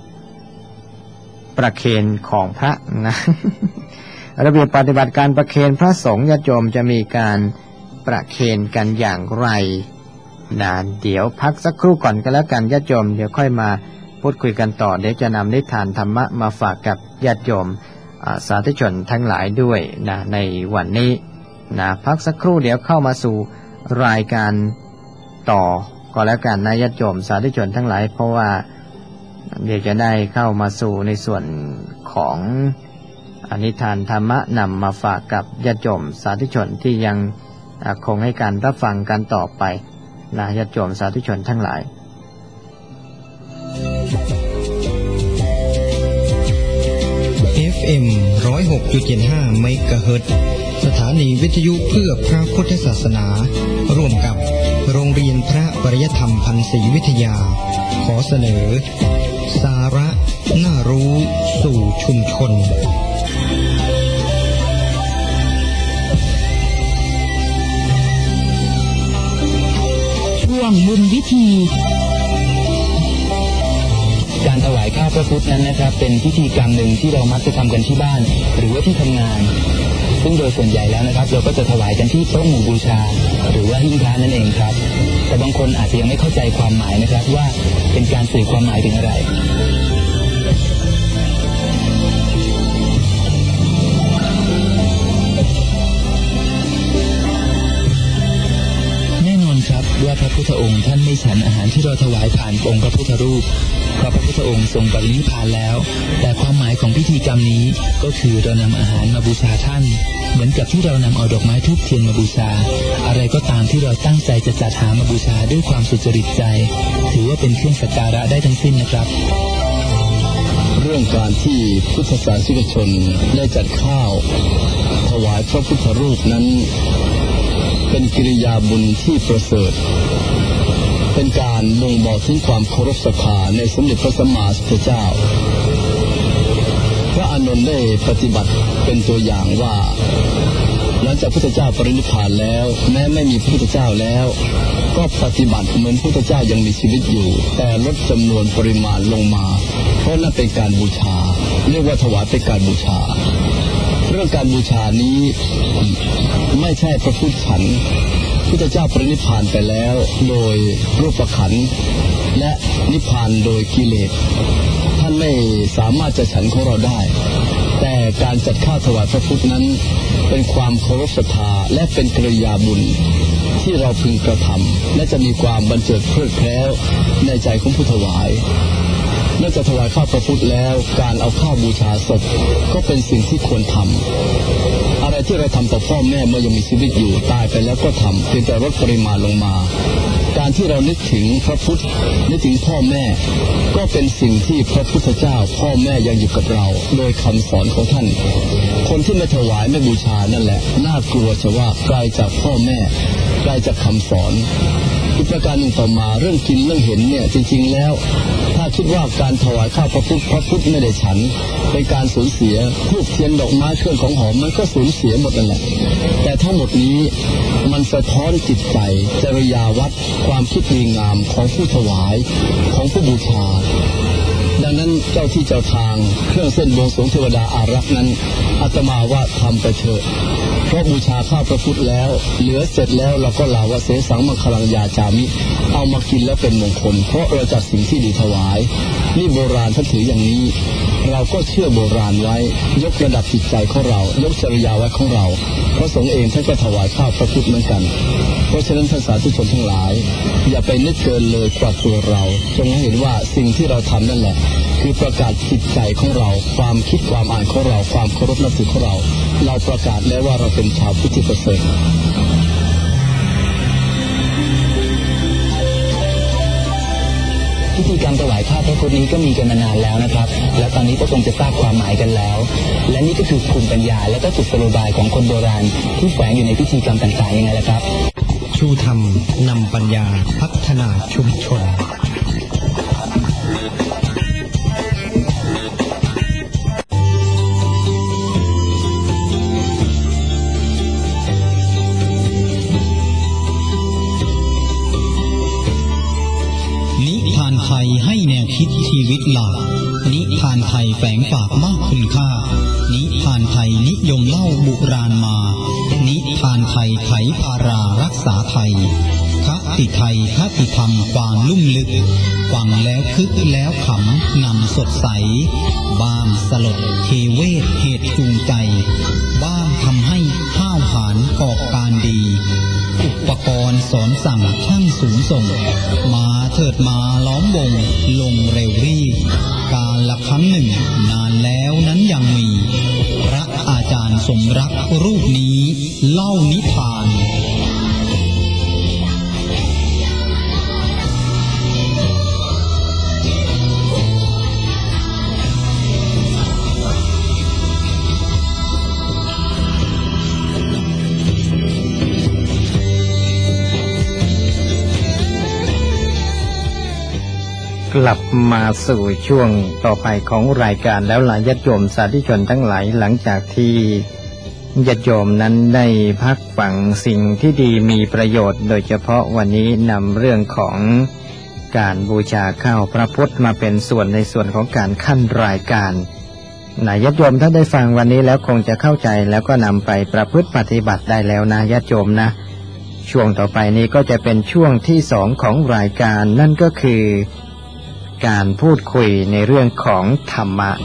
ประเคนของพระนะระเบียบปฏิบัติการประเคนพระสงฆ์ญาติโยมจะมีการประเคนกันอย่างไรนะเดี๋ยวพักสักครู่ก่อนก็แล้วกันญาติโยมเดี๋ยวค่อยมาพูดคุยกันต่อเดี๋ยวจะนำนิทานธรรมะมาฝากกับญาติโยมสาธุชนทั้งหลายด้วยนะในวันนี้นะพักสักครู่เดี๋ยวเข้ามาสู่รายการต่อก็แล้วกันนะญาติโยมสาธุชนทั้งหลายเพราะว่าเดี๋ยวจะได้เข้ามาสู่ในส่วนของอนิทานธรรมะนำมาฝากกับญาติโยมสาธุชนที่ยังคงให้การรับฟังกันต่อไปนะญาติโยมสาธุชนทั้งหลายเอฟ เอ็ม หนึ่งศูนย์หกจุดเจ็ดห้า เมกะเฮิรตซ์สถานีวิทยุเพื่อพระพุทธศาสนาร่วมกับโรงเรียนพระปริยธรรมพันศรีวิทยาขอเสนอสาระน่ารู้สู่ชุมชนช่วงบุญวิธีการถวายข้าวพระพุทธนั้นนะครับเป็นพิธีกรรมหนึ่งที่เรามักจะทำกันที่บ้านหรือว่าที่ทำงานซึ่งโดยส่วนใหญ่แล้วนะครับเราก็จะถวายกันที่โต๊ะหมู่บูชาหรือว่าหิ้งพระนั่นเองครับแต่บางคนอาจจะยังไม่เข้าใจความหมายนะครับว่าเป็นการสื่อความหมายถึงอะไรครับว่าพระพุทธองค์ท่านไม่ฉันอาหารที่เราถวายผ่านองค์พระพุทธรูปเพราะพระพุทธองค์ทรงปรินิพพานแล้วแต่ความหมายของพิธีกรรมนี้ก็คือเรานำอาหารมาบูชาท่านเหมือนกับที่เรานำเอาดอกไม้ธูปเทียนมาบูชาอะไรก็ตามที่เราตั้งใจจะจัดหามาบูชาด้วยความสุจริตใจถือว่าเป็นเครื่องสักการะได้ทั้งสิ้นนะครับเรื่องการที่พุทธศาสนิกชนได้จัดข้าวถวายพระพุทธรูปนั้นเป็นกิริยาบุญที่ประเสริฐเป็นการบ่งบอกถึงความเคารพศรัทธาในสมเด็จพระสัมมาสัมพุทธเจ้าพระอานนท์ได้ปฏิบัติเป็นตัวอย่างว่าหลังจากพระพุทธเจ้าปรินิพพานแล้วแม้ไม่มีพระพุทธเจ้าแล้วก็ปฏิบัติเหมือนพระพุทธเจ้ายังมีชีวิตอยู่แต่ลดจำนวนปริมาณลงมาเพราะนั่นเป็นการบูชาเรียกว่าถวายเป็นการบูชาเรื่องการบูชานี้ไม่ใช่พระพุทธฉันพุทธเจ้าปรินิพพานไปแล้วโดยรูปขันธ์และนิพพานโดยกิเลสท่านไม่สามารถจะฉันของเราได้แต่การจัดข้าวถวายพระพุทธนั้นเป็นความเคารพศรัทธาและเป็นกิริยาบุญที่เราพึงกระทำและจะมีความบันเจิดเพลิดเพลินในใจของผู้ถวายเมื่อจะถวายข้าวพระพุทธแล้วการเอาข้าวบูชาศพก็เป็นสิ่งที่ควรทำอะไรที่เราทำต่อพ่อแม่เมื่อยังมีชีวิตอยู่ตายไปแล้วก็ทำเพียงแต่ลดปริมาณลงมาการที่เรานึกถึงพระพุทธนึกถึงพ่อแม่ก็เป็นสิ่งที่พระพุทธเจ้าพ่อแม่ยังอยู่กับเราโดยคำสอนของท่านคนที่ไม่ถวายไม่บูชานั่นแหละน่ากลัวจะว่าไกลจากพ่อแม่ไกลจากคำสอนอีกประการหนึ่งต่อมาเรื่องกินเรื่องเห็นเนี่ยจริงๆแล้วถ้าคิดว่าการถวายข้าวพระพุทธพระพุทธไม่ได้ฉันเป็นการสูญเสียธูปเทียนดอกไม้เครื่องของหอมมันก็สูญเสียหมดนั่นแหละแต่ทั้งหมดนี้มันสะท้อนจิตใจจริยาวัดความคิดดีงามของผู้ถวายของผู้บูชาดังนั้นเจ้าที่เจ้าทางเครื่องเส้นบวงสรวงเทวดาอารักษ์นั้นอาตมาว่าทำไปเถอะเพราะบูชาข้าวพระพุทธแล้วเหลือเสร็จแล้วเราก็ลาว่าเสสังมังคลังยาจามิเอามากินแล้วเป็นมงคลเพราะเราจัดสิ่งที่ดีถวายนี่โบราณท่านถืออย่างนี้เราก็เชื่อโบราณไว้ยกระดับจิตใจของเรายกจริยาไว้ของเราพระสงฆ์เองท่านก็ถวายข้าวพระพุทธเหมือนกันเพราะฉะนั้นท่านสาธุชนทั้งหลายอย่าไปนึกเกินเลยกว่าตัวเราจงให้เห็นว่าสิ่งที่เราทำนั่นแหละคือประกาศจิตใจของเราความคิดความอ่านของเราความเคารพนับถือของเราเราประกาศแล้วว่าเราเป็นชาวพุทธประเสริฐพิธีกรรมถวายข้าวพระพุทธนี้ก็มีกันมานานแล้วนะครับและตอนนี้ก็คงจะทราบความหมายกันแล้วและนี่ก็คือภูมิปัญญาและก็จุดสโลบายของคนโบราณที่แฝงอยู่ในพิธีกรรมต่างๆยังไงล่ะครับชูธรรมนำปัญญาพัฒนาชุมชนนิทานไทยให้แนวคิดชีวิตหลักนิทานไทยแฝงฝากมากคุณค่านิทานไทยนิยมเล่าโบราณมานิทานไทยไขภารารักษาไทยคติไทยคติธรรมความลุ่มลึกฟังแล้วคึกแล้วขำนำสดใสบ้างสลดเทเวศเหตุจูงใจบ้างทำให้ห้าวหหารก่อการดีอุปกรณ์สอนสั่งช่างสูงส่งมาเถิดมาล้อมวงลงเร็วรีบการละครั้งหนึ่งนานแล้วนั้นยังมีพระอาจารย์สมรักรูปนี้เล่านิทานกลับมาสู่ช่วงต่อไปของรายการแล้วหลายญาติโยมสาธุชนทั้งหลายหลังจากที่ญาติโยมนั้นได้พักฝังสิ่งที่ดีมีประโยชน์โดยเฉพาะวันนี้นำเรื่องของการบูชาข้าวพระพุทธมาเป็นส่วนในส่วนของการขั้นรายการนะญาติโยมถ้าได้ฟังวันนี้แล้วคงจะเข้าใจแล้วก็นำไปประพฤติปฏิบัติได้แล้วนะญาติโยมนะช่วงต่อไปนี้ก็จะเป็นช่วงที่สองของรายการนั่นก็คือการพูดคุยในเรื่องของธรรมะ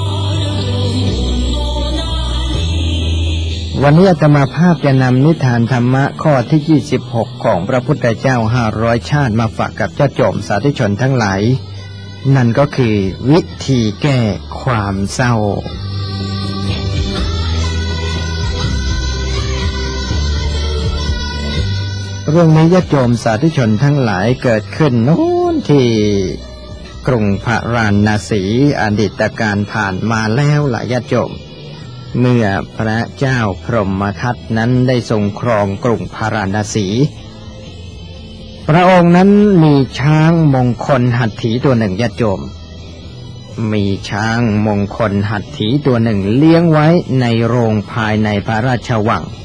วันนี้อาตมาภาพจะนำนิทานธรรมะข้อที่ยี่สิบหกของพระพุทธเจ้าห้าร้อยชาติมาฝากกับเจ้าโจมสาธุชนทั้งหลายนั่นก็คือวิธีแก้ความเศร้าเรื่องนี้ญาติโยมสาธุชนทั้งหลายเกิดขึ้นโน้นที่กรุงพาราณสีอดีตการผ่านมาแล้วหลายญาติโยมเมื่อพระเจ้าพรหมทัตนั้นได้ทรงครองกรุงพาราณสีพระองค์นั้นมีช้างมงคลหัตถีตัวหนึ่งญาติโยมมีช้างมงคลหัตถีตัวหนึ่งเลี้ยงไว้ในโรงภายในพระราชวัง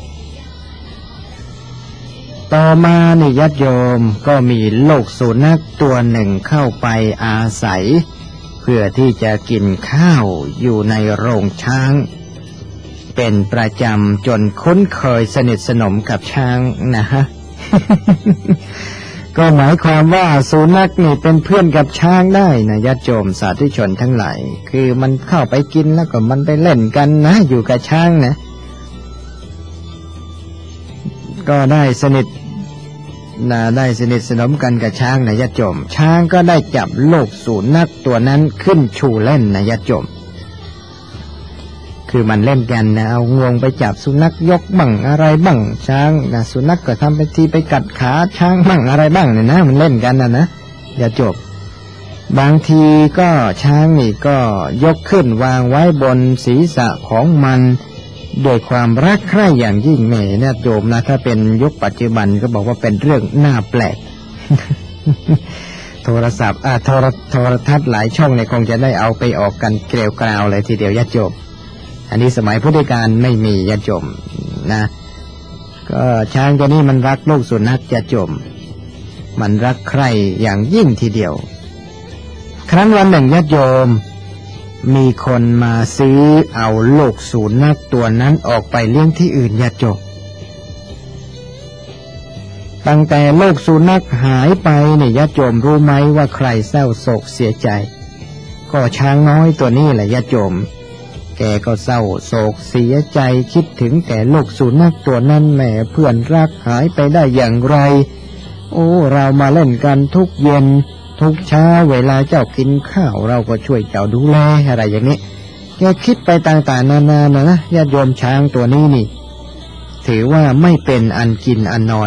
ต่อมาในญาติโยมก็มีลูกสุนัขตัวหนึ่งเข้าไปอาศัยเพื่อที่จะกินข้าวอยู่ในโรงช้างเป็นประจำจนคุ้นเคยสนิทสนมกับช้างนะฮะ ก็หมายความว่าสุนัขนี่เป็นเพื่อนกับช้างได้นะญาติโยมสาธุชนทั้งหลายคือมันเข้าไปกินแล้วก็มันไปเล่นกันนะอยู่กับช้างนะก็ได้สนิทนะได้สนิทสนมกันกับช้างนะญาติโยมช้างก็ได้จับลูกสุนัขตัวนั้นขึ้นชูเล่นนะญาติโยมคือมันเล่นกันนะเอางวงไปจับสุนัขยกบังอะไรบังช้างนะสุนัขก็ทำไปทีไปกัดขาช้างบังอะไรบ้างเนี่ยนะมันเล่นกันนะนะญาติโยมบางทีก็ช้างนี่ก็ยกขึ้นวางไว้บนศีรษะของมันโดยความรักใคร่อย่างยิ่งแม่เนี่ยโยมนะถ้าเป็นยุคปัจจุบันก็บอกว่าเป็นเรื่องน่าแปลก โทรศัพท์อ่าโทรโทรทัศน์หลายช่องเนี่ยคงจะได้เอาไปออกกันเกลียวกราวเลยทีเดียวญาติโยมอันนี้สมัยพุทธกาลไม่มีญาติโยมนะก็ช้างตัวนี้มันรักลูกสุนัขญาติโยมมันรักใคร่อย่างยิ่งทีเดียวครั้งวันหนึ่งญาติโยมมีคนมาซื้อเอาลูกสุนัขตัวนั้นออกไปเลี้ยงที่อื่นญาติโยมตั้งแต่ลูกสุนัขหายไปเนี่ยญาติโยมรู้ไหมว่าใครเศร้าโศกเสียใจก็ช้างน้อยตัวนี้แหละญาติโยมแกก็เศร้าโศกเสียใจคิดถึงแต่ลูกสุนัขตัวนั้นแหมเพื่อนรักหายไปได้อย่างไรโอ้เรามาเล่นกันทุกเย็นทุกเช้าเวลาเจ้ากินข้าวเราก็ช่วยเจ้าดูแลอะไรอย่างนี้แกคิดไปต่างๆนานานะญาติโยมช้างตัวนี้นี่ถือว่าไม่เป็นอันกินอันนอน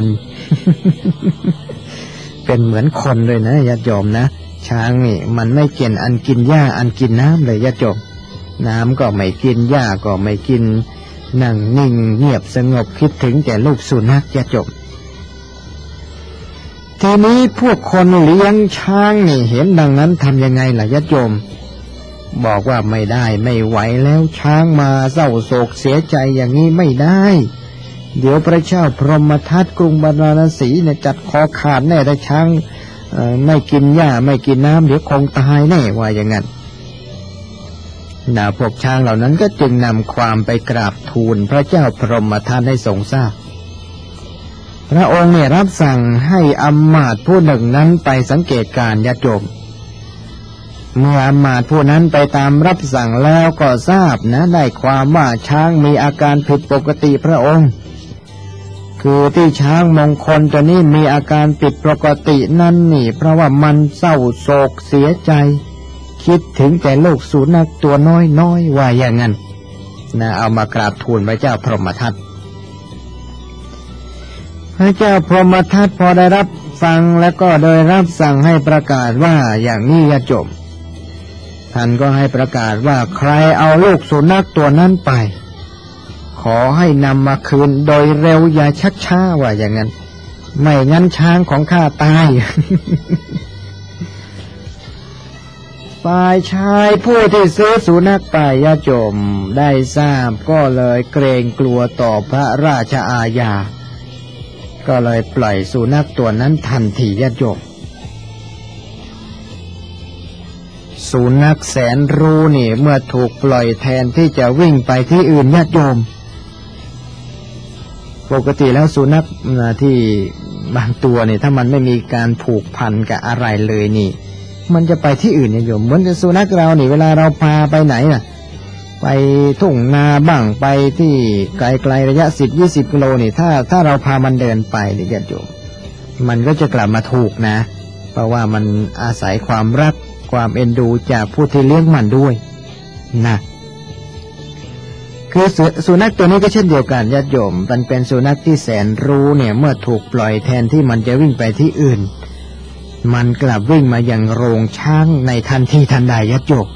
เป็นเหมือนคนเลยนะญาติโยมนะช้างนี่มันไม่กินอันกินหญ้าอันกินน้ำเลยญาติโยมน้ำก็ไม่กินหญ้าก็ไม่กินนั่งนิ่งเงียบสงบคิดถึงแต่ลูกสุนัขญาติโยมทีนี้พวกคนเลี้ยงช้างนี่เห็นดังนั้นทำยังไงล่ะญาติโยมบอกว่าไม่ได้ไม่ไหวแล้วช้างมาเศร้าโศกเสียใจอย่างนี้ไม่ได้เดี๋ยวพระเจ้าพรหมทัตกรุงพาราณสีเนี่ยจัดคอขาดแน่ถ้าช้างไม่กินหญ้าไม่กินน้ำเดี๋ยวคงตายแน่ว่าอย่างนั้นน่ะพวกช้างเหล่านั้นก็จึงนำความไปกราบทูลพระเจ้าพรหมทัตให้ทรงทราบพระองค์เนี่ยรับสั่งให้อำมาตย์ผู้หนึ่งนั้นไปสังเกตการณ์ญาติโยมเมื่ออำมาตย์ผู้นั้นไปตามรับสั่งแล้วก็ทราบนะได้ความว่าช้างมีอาการผิดปกติพระองค์คือที่ช้างมงคลตัวนี้มีอาการผิดปกตินั่นนี่เพราะว่ามันเศร้าโศกเสียใจคิดถึงแต่ลูกสุนัขตัวน้อยๆว่าอย่างนั้นนะเอามากราบทูลพระเจ้าพรหมทัตพระเจ้าพรหมทัตพอได้รับฟังแล้วก็โดยรับสั่งให้ประกาศว่าอย่างนี้อย่าจบท่านก็ให้ประกาศว่าใครเอาลูกสุนัขตัวนั้นไปขอให้นำมาคืนโดยเร็วอย่าชักช้าว่าอย่างนั้นไม่งั้นช้างของข้าตาย ฝ่ายชายผู้ที่ซื้อสุนัขไปญาติโยมได้ทราบก็เลยเกรงกลัวต่อพระราชอาญาก็เลยปล่อยสุนัขตัวนั้นทันทีญาติโยมสุนัขแสนรู้นี่เมื่อถูกปล่อยแทนที่จะวิ่งไปที่อื่นญาติโยมปกติแล้วสุนัขที่บางตัวนี่ถ้ามันไม่มีการผูกพันกับอะไรเลยนี่มันจะไปที่อื่นเนี่ยโยมเหมือนกับสุนัขเรานี่เวลาเราพาไปไหนน่ะไปทุ่งนาบ้างไปที่ไกลๆระยะสิบยี่สิบกิโลนี่ถ้าถ้าเราพามันเดินไปเนี่ยญาติโยมมันก็จะกลับมาถูกนะเพราะว่ามันอาศัยความรักความเอ็นดูจากผู้ที่เลี้ยงมันด้วยนะคือสุนัขตัวนี้ก็เช่นเดียวกันญาติโยมมันเป็นสุนัขที่แสนรู้เนี่ยเมื่อถูกปล่อยแทนที่มันจะวิ่งไปที่อื่นมันกลับวิ่งมายังโรงช้างในทันทีทันใดญาติโยม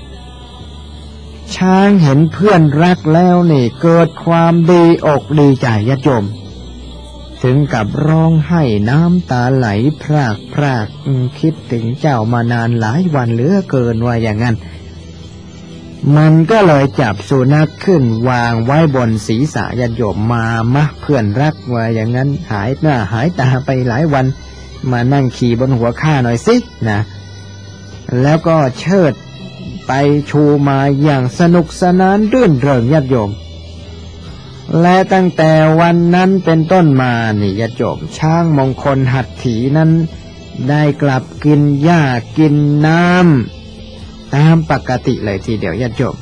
ช้างเห็นเพื่อนรักแล้วนี่เกิดความดีอกดีใจญาติโยมถึงกับร้องไห้น้ำตาไหลพรากพรากคิดถึงเจ้ามานานหลายวันเหลือเกินว่าอย่างนั้นมันก็เลยจับสุนัขขึ้นวางไว้บนศีรษะญาติโยมมามะเพื่อนรักว่าอย่างนั้นหายหน้าหายตาไปหลายวันมานั่งขี่บนหัวข้าหน่อยสินะแล้วก็เชิดไปชูมาอย่างสนุกสนานรื่นเริงญาติโยมและตั้งแต่วันนั้นเป็นต้นมานี่ญาติโยมช้างมงคลหัตถีนั้นได้กลับกินหญ้ากินน้ำตามปกติเลยทีเดียวญาติโยม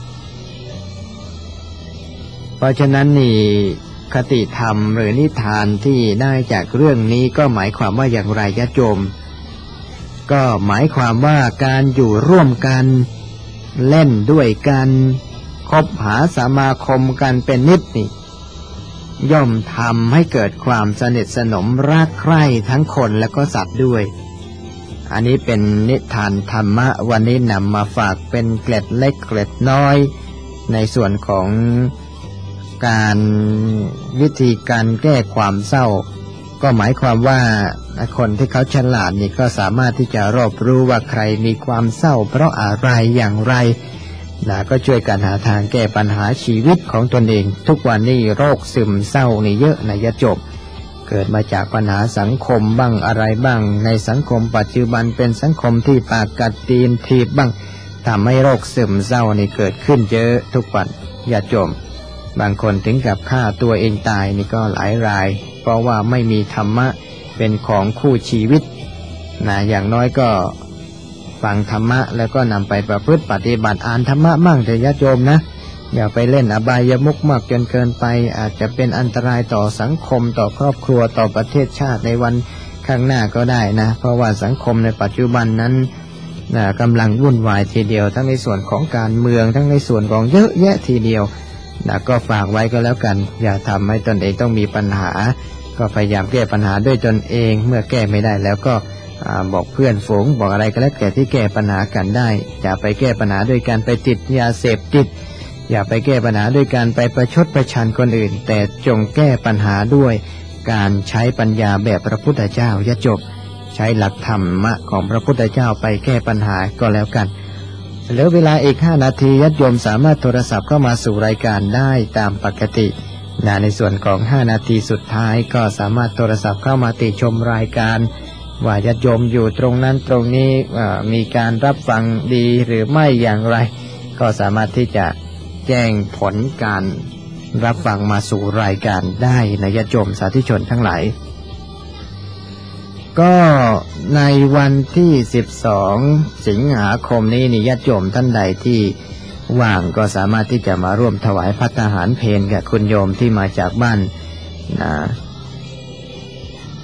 เพราะฉะนั้นนี่คติธรรมหรือนิทานที่ได้จากเรื่องนี้ก็หมายความว่าอย่างไรญาติโยมก็หมายความว่าการอยู่ร่วมกันเล่นด้วยกันคบหาสมาคมกันเป็นนิดนี่ย่อมทำให้เกิดความสนิทสนมรักใคร่ทั้งคนและก็สัตว์ด้วยอันนี้เป็นนิทานธรรมะวันนี้นำมาฝากเป็นเกล็ดเล็กเกล็ดน้อยในส่วนของการวิธีการแก้ความเศร้าก็หมายความว่าคนที่เขาฉลาดนี่ก็สามารถที่จะรอบรู้ว่าใครมีความเศร้าเพราะอะไรอย่างไรนะก็ช่วยกันหาทางแก้ปัญหาชีวิตของตนเองทุกวันนี้โรคซึมเศร้านี่เยอะนะญาติโยมเกิดมาจากปัญหาสังคมบ้างอะไรบ้างในสังคมปัจจุบันเป็นสังคมที่ปากกัดตีนถีบบ้างทำให้โรคซึมเศร้านี่เกิดขึ้นเยอะทุกวันญาติโยมบางคนถึงกับฆ่าตัวเองตายนี่ก็หลายรายเพราะว่าไม่มีธรรมะเป็นของคู่ชีวิตนะอย่างน้อยก็ฟังธรรมะแล้วก็นำไปประพฤติปฏิบัติอ่านธรรมะมั่งแต่ญาติโยมนะอย่าไปเล่นอบายมุขมากจนเกินไปอาจจะเป็นอันตรายต่อสังคมต่อครอบครัวต่อประเทศชาติในวันข้างหน้าก็ได้นะเพราะว่าสังคมในปัจจุบันนั้นนะกำลังวุ่นวายทีเดียวทั้งในส่วนของการเมืองทั้งในส่วนของเยอะแยะทีเดียวนะก็ฝากไว้ก็แล้วกันอย่าทำให้ตนเองต้องมีปัญหาก็พยายามแก้ปัญหาด้วยตนเองเมื่อแก้ไม่ได้แล้วก็บอกเพื่อนฝูงบอกอะไรก็แล้วแต่ที่แก้ปัญหากันได้อย่าไปแก้ปัญหาด้วยการไปติดยาเสพติดอย่าไปแก้ปัญหาด้วยการไปประชดประชันคนอื่นแต่จงแก้ปัญหาด้วยการใช้ปัญญาแบบพระพุทธเจ้าอย่าจบใช้หลักธรรมะของพระพุทธเจ้าไปแก้ปัญหาก็แล้วกันเหลือเวลาอีกห้านาทีญาติโยมสามารถโทรศัพท์เข้ามาสู่รายการได้ตามปกตินะในส่วนของห้านาทีสุดท้ายก็สามารถโทรศัพท์เข้ามาติชมรายการว่าญาติโยมอยู่ตรงนั้นตรงนี้มีการรับฟังดีหรือไม่อย่างไรก็สามารถที่จะแจ้งผลการรับฟังมาสู่รายการได้นะญาติโยมสาธุชนทั้งหลายก็ในวันที่สิบสองสิงหาคมนี้นี่ญาติโยมท่านใดที่ว่างก็สามารถที่จะมาร่วมถวายภัตตาหารเพลกับคุณโยมที่มาจากบ้านนะ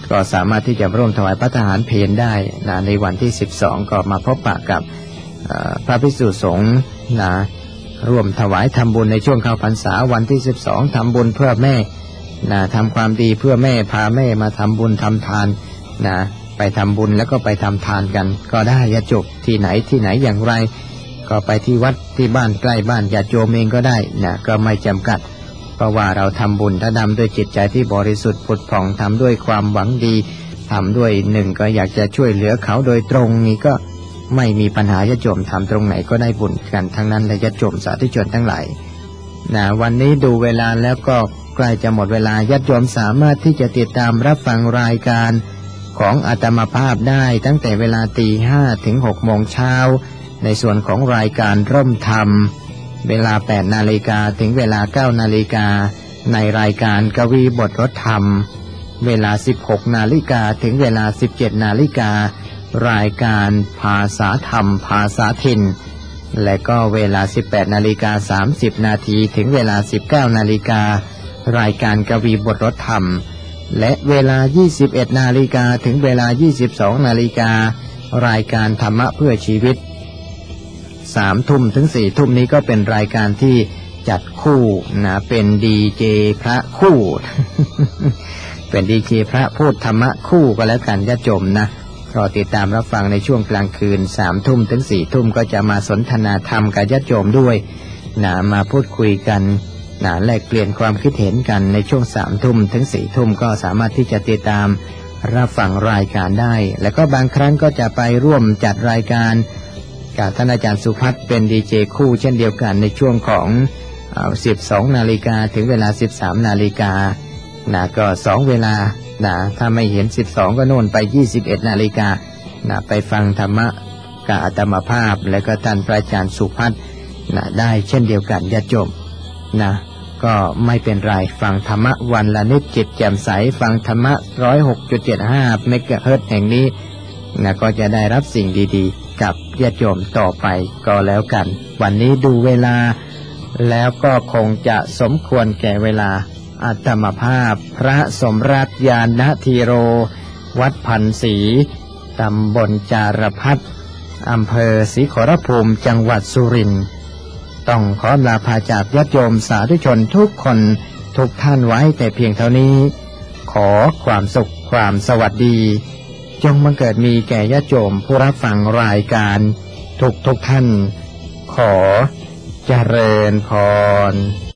ก็สามารถที่จะร่วมถวายพระทหารเพลได้นะในวันที่สิบสองก็มาพบปะกับพระภิกษุสงฆ์นะร่วมถวายทำบุญในช่วงเข้าพรรษาวันที่สิบสองทำบุญเพื่อแม่นะทำความดีเพื่อแม่พาแม่มาทำบุญทำทานนะไปทำบุญแล้วก็ไปทำทานกันก็ได้ญาติโยมที่ไหนที่ไหนอย่างไรก็ไปที่วัดที่บ้านใกล้บ้านญาติโยมเองก็ได้นะก็ไม่จำกัดเพราะว่าเราทำบุญถ้าทำด้วยจิตใจที่บริสุทธิ์ผุดผ่องทำด้วยความหวังดีทำด้วยหนึ่งก็อยากจะช่วยเหลือเขาโดยตรงนี้ก็ไม่มีปัญหาญาติโยมทำตรงไหนก็ได้บุญกันทั้งนั้นและญาติโยมสาธุชนทั้งหลายนะวันนี้ดูเวลาแล้วก็ใกล้จะหมดเวลาญาติโยมสามารถที่จะติดตามรับฟังรายการของอาตมาภาพได้ตั้งแต่เวลาตีห้าถึงหกโมงเช้าในส่วนของรายการร่มธรรมเวลาแปดนาฬิกาถึงเวลาเก้านาฬิกาในรายการกวีบทรถธรรมเวลาสิบหกนาฬิกาถึงเวลาสิบเจ็ดนาฬิการายการภาษาธรรมภาษาถิ่นและก็เวลาสิบแปดนาฬิกาสามสิบนาทีถึงเวลาสิบเก้านาฬิการายการกวีบทรถธรรมและเวลายี่สิบเอ็ดนาฬิกาถึงเวลายี่สิบสองนาฬิการายการธรรมะเพื่อชีวิตสามทุ่มถึงสี่ทุ่มนี้ก็เป็นรายการที่จัดคู่นะเป็นดีเจพระคู่ เป็นดีเจพระพูดธรรมะคู่ก็แล้วกันญาติโยมนะรอติดตามรับฟังในช่วงกลางคืนสามทุ่มถึงสี่ทุ่มก็จะมาสนทนาธรรมกับญาติโยมด้วยนะมาพูดคุยกันนะแลกเปลี่ยนความคิดเห็นกันในช่วงสามทุ่มถึงสี่ทุ่มก็สามารถที่จะติดตามรับฟังรายการได้แล้วก็บางครั้งก็จะไปร่วมจัดรายการกับท่านอาจารย์สุพัฒน์เป็นดีเจคู่เช่นเดียวกันในช่วงของสิบสองนาฬิกาถึงเวลาสิบสามนาฬิกานะก็สองเวลานะถ้าไม่เห็นสิบสองก็โน่นไปยี่สิบเอ็ดนาฬิกานะไปฟังธรรมะกับอาตมาภาพและก็ท่านพระอาจารย์สุพัฒน์นะได้เช่นเดียวกันญาติโยมนะก็ไม่เป็นไรฟังธรรมะวันละนิดจิตแจ่มใสฟังธรรมะหนึ่งร้อยหกจุดเจ็ดห้าเมกะเฮิรตซ์แห่งนี้นะก็จะได้รับสิ่งดีๆกับญาติโยมต่อไปก็แล้วกันวันนี้ดูเวลาแล้วก็คงจะสมควรแก่เวลาอาตมาภาพพระสมรักญาณธีโรวัดพันศรีตำบลจารพัฒน์อำเภอศรีขอรภูมิจังหวัดสุรินทร์ต้องขอลาพาจากญาติโยมสาธุชนทุกคนทุกท่านไว้แต่เพียงเท่านี้ขอความสุขความสวัสดีจงบังเกิดมีแก่ญาติโยมผู้รับฟังรายการทุกทุกท่านขอเจริญพร